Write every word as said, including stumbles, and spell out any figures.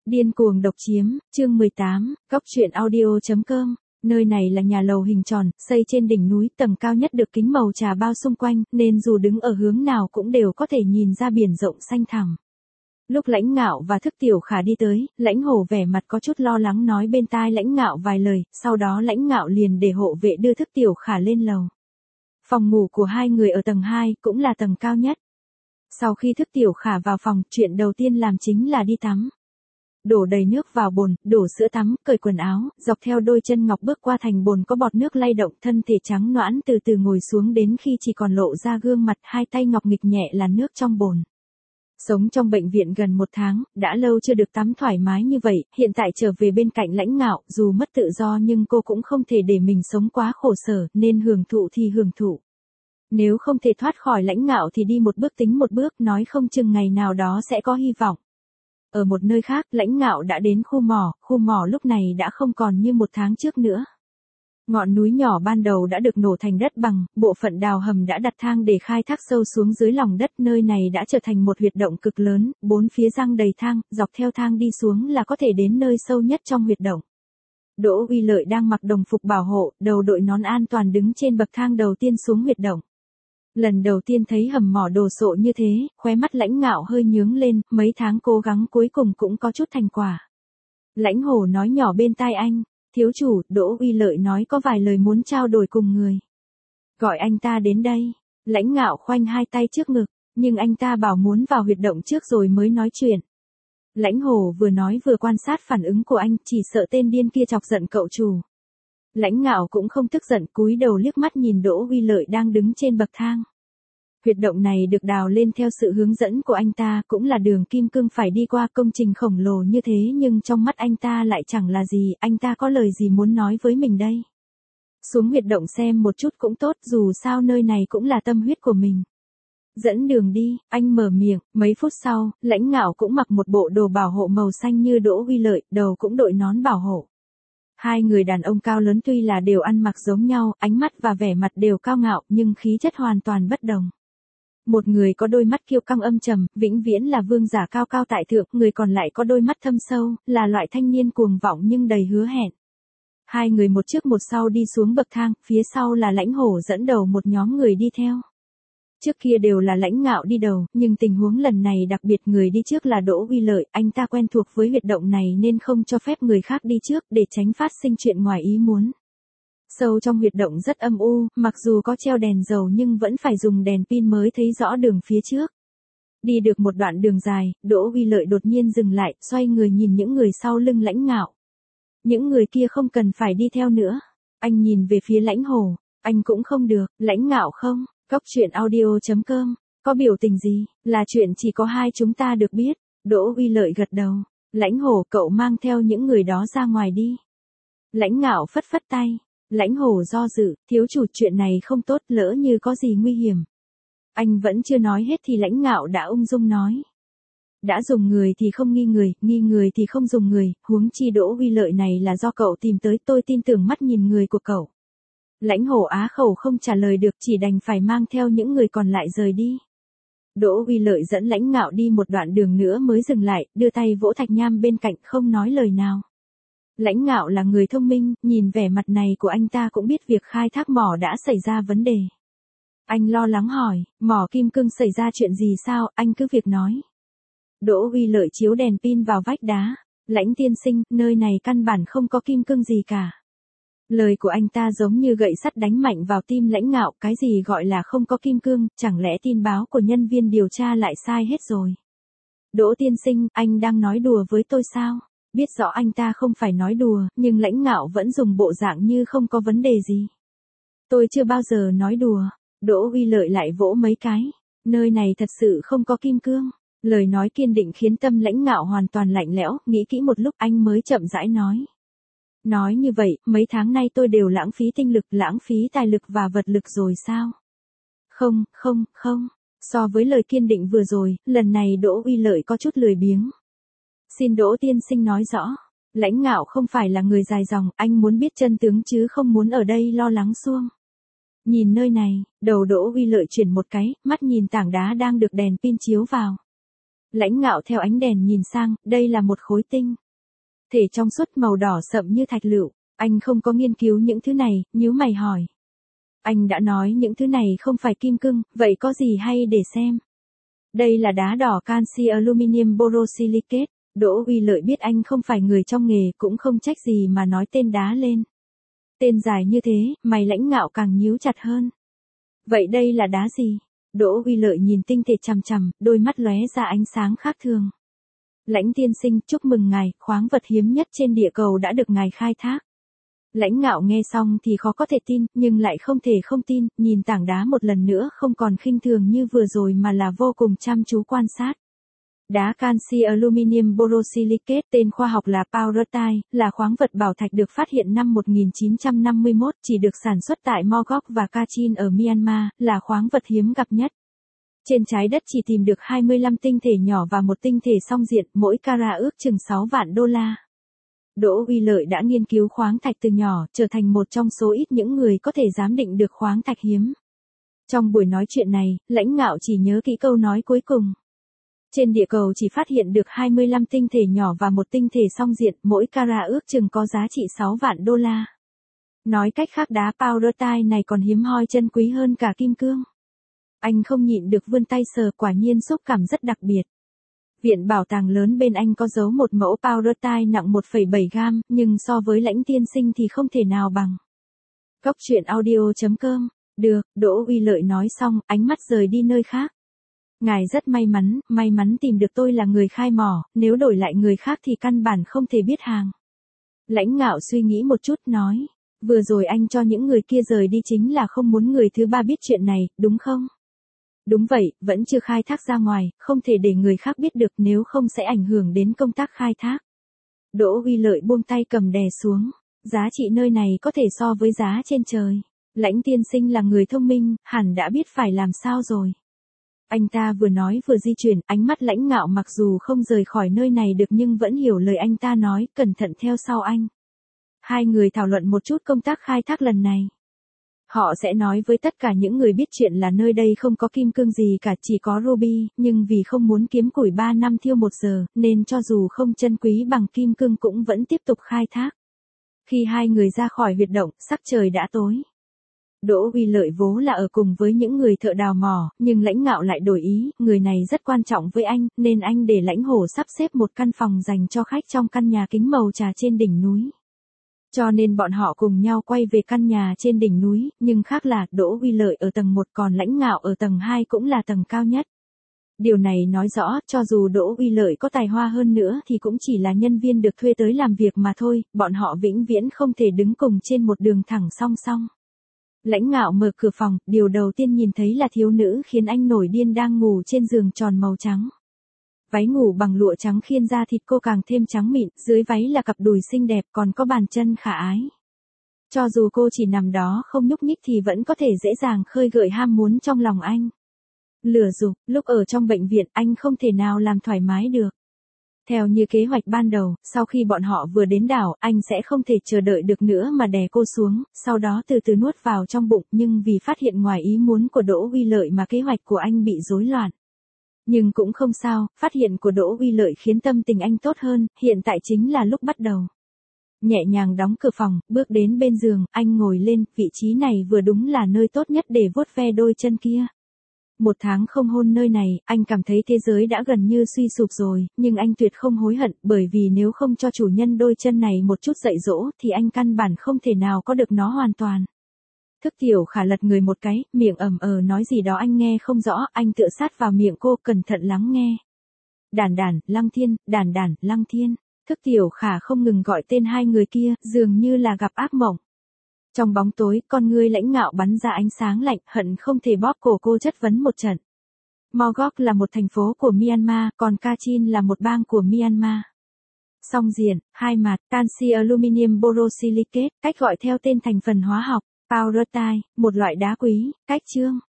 Điên cuồng độc chiếm, chương mười tám, cóc truyện audio.com. Nơi này là nhà lầu hình tròn, xây trên đỉnh núi, tầng cao nhất được kính màu trà bao xung quanh, nên dù đứng ở hướng nào cũng đều có thể nhìn ra biển rộng xanh thẳm. Lúc Lãnh Ngạo và Thức Tiểu Khả đi tới, Lãnh Hổ vẻ mặt có chút lo lắng nói bên tai Lãnh Ngạo vài lời, sau đó Lãnh Ngạo liền để hộ vệ đưa Thức Tiểu Khả lên lầu. Phòng ngủ của hai người ở tầng hai, cũng là tầng cao nhất. Sau khi Thức Tiểu Khả vào phòng, chuyện đầu tiên làm chính là đi tắm. Đổ đầy nước vào bồn, đổ sữa tắm, cởi quần áo, dọc theo đôi chân ngọc bước qua thành bồn có bọt nước lay động, thân thể trắng nõn từ từ ngồi xuống đến khi chỉ còn lộ ra gương mặt, hai tay ngọc nghịch nhẹ là nước trong bồn. Sống trong bệnh viện gần một tháng, đã lâu chưa được tắm thoải mái như vậy, hiện tại trở về bên cạnh Lãnh Ngạo, dù mất tự do nhưng cô cũng không thể để mình sống quá khổ sở, nên hưởng thụ thì hưởng thụ. Nếu không thể thoát khỏi Lãnh Ngạo thì đi một bước tính một bước, nói không chừng ngày nào đó sẽ có hy vọng. Ở một nơi khác, Lãnh Ngạo đã đến khu mỏ, khu mỏ lúc này đã không còn như một tháng trước nữa. Ngọn núi nhỏ ban đầu đã được nổ thành đất bằng, bộ phận đào hầm đã đặt thang để khai thác sâu xuống dưới lòng đất, nơi này đã trở thành một huyệt động cực lớn, bốn phía răng đầy thang, dọc theo thang đi xuống là có thể đến nơi sâu nhất trong huyệt động. Đỗ Uy Lợi đang mặc đồng phục bảo hộ, đầu đội nón an toàn đứng trên bậc thang đầu tiên xuống huyệt động. Lần đầu tiên thấy hầm mỏ đồ sộ như thế, khóe mắt Lãnh Ngạo hơi nhướng lên, mấy tháng cố gắng cuối cùng cũng có chút thành quả. Lãnh Hổ nói nhỏ bên tai anh, thiếu chủ, Đỗ Uy Lợi nói có vài lời muốn trao đổi cùng người. Gọi anh ta đến đây. Lãnh Ngạo khoanh hai tay trước ngực, nhưng anh ta bảo muốn vào huyệt động trước rồi mới nói chuyện. Lãnh Hổ vừa nói vừa quan sát phản ứng của anh, chỉ sợ tên điên kia chọc giận cậu chủ. Lãnh Ngạo cũng không tức giận, cúi đầu liếc mắt nhìn Đỗ Uy Lợi đang đứng trên bậc thang. Huyệt động này được đào lên theo sự hướng dẫn của anh ta, cũng là đường kim cương phải đi qua, công trình khổng lồ như thế nhưng trong mắt anh ta lại chẳng là gì, anh ta có lời gì muốn nói với mình đây? Xuống huyệt động xem một chút cũng tốt, dù sao nơi này cũng là tâm huyết của mình. Dẫn đường đi, anh mở miệng, mấy phút sau, Lãnh Ngạo cũng mặc một bộ đồ bảo hộ màu xanh như Đỗ Uy Lợi, đầu cũng đội nón bảo hộ. Hai người đàn ông cao lớn tuy là đều ăn mặc giống nhau, ánh mắt và vẻ mặt đều cao ngạo, nhưng khí chất hoàn toàn bất đồng. Một người có đôi mắt kiêu căng âm trầm, vĩnh viễn là vương giả cao cao tại thượng, người còn lại có đôi mắt thâm sâu, là loại thanh niên cuồng vọng nhưng đầy hứa hẹn. Hai người một trước một sau đi xuống bậc thang, phía sau là Lãnh Hổ dẫn đầu một nhóm người đi theo. Trước kia đều là Lãnh Ngạo đi đầu, nhưng tình huống lần này đặc biệt, người đi trước là Đỗ Uy Lợi, anh ta quen thuộc với huyệt động này nên không cho phép người khác đi trước để tránh phát sinh chuyện ngoài ý muốn. Sâu trong huyệt động rất âm u, mặc dù có treo đèn dầu nhưng vẫn phải dùng đèn pin mới thấy rõ đường phía trước. Đi được một đoạn đường dài, Đỗ Uy Lợi đột nhiên dừng lại, xoay người nhìn những người sau lưng Lãnh Ngạo. Những người kia không cần phải đi theo nữa. Anh nhìn về phía Lãnh Hổ, anh cũng không được, Lãnh Ngạo không. Cóc truyện audio.com, có biểu tình gì, là chuyện chỉ có hai chúng ta được biết. Đỗ Uy Lợi gật đầu, Lãnh Hổ, cậu mang theo những người đó ra ngoài đi. Lãnh Ngạo phất phất tay, Lãnh Hổ do dự, thiếu chủ, chuyện này không tốt, lỡ như có gì nguy hiểm. Anh vẫn chưa nói hết thì Lãnh Ngạo đã ung dung nói. Đã dùng người thì không nghi người, nghi người thì không dùng người, huống chi Đỗ Uy Lợi này là do cậu tìm tới, tôi tin tưởng mắt nhìn người của cậu. Lãnh Hổ á khẩu không trả lời được, chỉ đành phải mang theo những người còn lại rời đi. Đỗ Uy Lợi dẫn Lãnh Ngạo đi một đoạn đường nữa mới dừng lại, đưa tay vỗ thạch nham bên cạnh, không nói lời nào. Lãnh Ngạo là người thông minh, nhìn vẻ mặt này của anh ta cũng biết việc khai thác mỏ đã xảy ra vấn đề. Anh lo lắng hỏi, mỏ kim cương xảy ra chuyện gì sao, anh cứ việc nói. Đỗ Uy Lợi chiếu đèn pin vào vách đá, Lãnh tiên sinh, nơi này căn bản không có kim cương gì cả. Lời của anh ta giống như gậy sắt đánh mạnh vào tim Lãnh Ngạo, cái gì gọi là không có kim cương, chẳng lẽ tin báo của nhân viên điều tra lại sai hết rồi. Đỗ tiên sinh, anh đang nói đùa với tôi sao? Biết rõ anh ta không phải nói đùa, nhưng Lãnh Ngạo vẫn dùng bộ dạng như không có vấn đề gì. Tôi chưa bao giờ nói đùa. Đỗ Uy Lợi lại vỗ mấy cái. Nơi này thật sự không có kim cương. Lời nói kiên định khiến tâm Lãnh Ngạo hoàn toàn lạnh lẽo, nghĩ kỹ một lúc anh mới chậm rãi nói. Nói như vậy, mấy tháng nay tôi đều lãng phí tinh lực, lãng phí tài lực và vật lực rồi sao? Không, không, không. So với lời kiên định vừa rồi, lần này Đỗ Uy Lợi có chút lười biếng. Xin Đỗ tiên sinh nói rõ. Lãnh Ngạo không phải là người dài dòng, anh muốn biết chân tướng chứ không muốn ở đây lo lắng suông. Nhìn nơi này, đầu Đỗ Uy Lợi chuyển một cái, mắt nhìn tảng đá đang được đèn pin chiếu vào. Lãnh Ngạo theo ánh đèn nhìn sang, đây là một khối tinh thể trong suốt màu đỏ sậm như thạch lựu. Anh không có nghiên cứu những thứ này, nhíu mày hỏi. Anh đã nói những thứ này không phải kim cương, vậy có gì hay để xem? Đây là đá đỏ canxi aluminium borosilicate. Đỗ Uy Lợi biết anh không phải người trong nghề, cũng không trách gì mà nói tên đá lên. Tên dài như thế, mày Lãnh Ngạo càng nhíu chặt hơn. Vậy đây là đá gì? Đỗ Uy Lợi nhìn tinh thể chằm chằm, đôi mắt lóe ra ánh sáng khác thường. Lãnh tiên sinh, chúc mừng ngài, khoáng vật hiếm nhất trên địa cầu đã được ngài khai thác. Lãnh Ngạo nghe xong thì khó có thể tin, nhưng lại không thể không tin, nhìn tảng đá một lần nữa không còn khinh thường như vừa rồi mà là vô cùng chăm chú quan sát. Đá canxi aluminium borosilicate, tên khoa học là Pauratite, là khoáng vật bảo thạch được phát hiện năm một nghìn chín trăm năm mươi mốt, chỉ được sản xuất tại Mogok và Kachin ở Myanmar, là khoáng vật hiếm gặp nhất. Trên trái đất chỉ tìm được hai mươi lăm tinh thể nhỏ và một tinh thể song diện, mỗi carat ước chừng sáu vạn đô la. Đỗ Uy Lợi đã nghiên cứu khoáng thạch từ nhỏ, trở thành một trong số ít những người có thể giám định được khoáng thạch hiếm. Trong buổi nói chuyện này, Lãnh Ngạo chỉ nhớ kỹ câu nói cuối cùng. Trên địa cầu chỉ phát hiện được hai mươi lăm tinh thể nhỏ và một tinh thể song diện, mỗi carat ước chừng có giá trị sáu vạn đô la. Nói cách khác, đá Pauratite này còn hiếm hoi chân quý hơn cả kim cương. Anh không nhịn được vươn tay sờ, quả nhiên xúc cảm rất đặc biệt. Viện bảo tàng lớn bên anh có giấu một mẫu Pauratite nặng một phẩy bảy gam, nhưng so với Lãnh tiên sinh thì không thể nào bằng. Cốc truyện audio chấm com. Được, Đỗ Uy Lợi nói xong, ánh mắt rời đi nơi khác. Ngài rất may mắn, may mắn tìm được tôi là người khai mỏ, nếu đổi lại người khác thì căn bản không thể biết hàng. Lãnh Ngạo suy nghĩ một chút nói, vừa rồi anh cho những người kia rời đi chính là không muốn người thứ ba biết chuyện này, đúng không? Đúng vậy, vẫn chưa khai thác ra ngoài, không thể để người khác biết được, nếu không sẽ ảnh hưởng đến công tác khai thác. Đỗ Uy Lợi buông tay cầm đè xuống, giá trị nơi này có thể so với giá trên trời. Lãnh tiên sinh là người thông minh, hẳn đã biết phải làm sao rồi. Anh ta vừa nói vừa di chuyển, ánh mắt Lãnh Ngạo mặc dù không rời khỏi nơi này được nhưng vẫn hiểu lời anh ta nói, cẩn thận theo sau anh. Hai người thảo luận một chút công tác khai thác lần này. Họ sẽ nói với tất cả những người biết chuyện là nơi đây không có kim cương gì cả, chỉ có ruby, nhưng vì không muốn kiếm củi ba năm thiêu một giờ, nên cho dù không chân quý bằng kim cương cũng vẫn tiếp tục khai thác. Khi hai người ra khỏi huyệt động, sắc trời đã tối. Đỗ Uy Lợi vốn là ở cùng với những người thợ đào mỏ, nhưng Lãnh Ngạo lại đổi ý, người này rất quan trọng với anh, nên anh để Lãnh Hổ sắp xếp một căn phòng dành cho khách trong căn nhà kính màu trà trên đỉnh núi. Cho nên bọn họ cùng nhau quay về căn nhà trên đỉnh núi, nhưng khác là Đỗ Uy Lợi ở tầng một còn Lãnh Ngạo ở tầng hai cũng là tầng cao nhất. Điều này nói rõ, cho dù Đỗ Uy Lợi có tài hoa hơn nữa thì cũng chỉ là nhân viên được thuê tới làm việc mà thôi, bọn họ vĩnh viễn không thể đứng cùng trên một đường thẳng song song. Lãnh Ngạo mở cửa phòng, điều đầu tiên nhìn thấy là thiếu nữ khiến anh nổi điên đang ngủ trên giường tròn màu trắng. Váy ngủ bằng lụa trắng khiên da thịt cô càng thêm trắng mịn, dưới váy là cặp đùi xinh đẹp còn có bàn chân khả ái. Cho dù cô chỉ nằm đó không nhúc nhích thì vẫn có thể dễ dàng khơi gợi ham muốn trong lòng anh. Lửa dục, lúc ở trong bệnh viện anh không thể nào làm thoải mái được. Theo như kế hoạch ban đầu, sau khi bọn họ vừa đến đảo, anh sẽ không thể chờ đợi được nữa mà đè cô xuống, sau đó từ từ nuốt vào trong bụng, nhưng vì phát hiện ngoài ý muốn của Đỗ Uy Lợi mà kế hoạch của anh bị rối loạn. Nhưng cũng không sao, phát hiện của Đỗ Uy Lợi khiến tâm tình anh tốt hơn, hiện tại chính là lúc bắt đầu. Nhẹ nhàng đóng cửa phòng, bước đến bên giường, anh ngồi lên, vị trí này vừa đúng là nơi tốt nhất để vuốt ve đôi chân kia. Một tháng không hôn nơi này, anh cảm thấy thế giới đã gần như suy sụp rồi, nhưng anh tuyệt không hối hận, bởi vì nếu không cho chủ nhân đôi chân này một chút dạy dỗ, thì anh căn bản không thể nào có được nó hoàn toàn. Thức Tiểu Khả lật người một cái, miệng ẩm ờ nói gì đó anh nghe không rõ, anh tựa sát vào miệng cô, cẩn thận lắng nghe. Đản đản, Lăng Thiên, đản đản, Lăng Thiên. Thức Tiểu Khả không ngừng gọi tên hai người kia, dường như là gặp ác mộng. Trong bóng tối, con ngươi Lãnh Ngạo bắn ra ánh sáng lạnh, hận không thể bóp cổ cô chất vấn một trận. Mogok là một thành phố của Myanmar, còn Kachin là một bang của Myanmar. Song diện, hai mặt, canxi aluminium borosilicate, cách gọi theo tên thành phần hóa học. Pauratite, một loại đá quý, cách chương.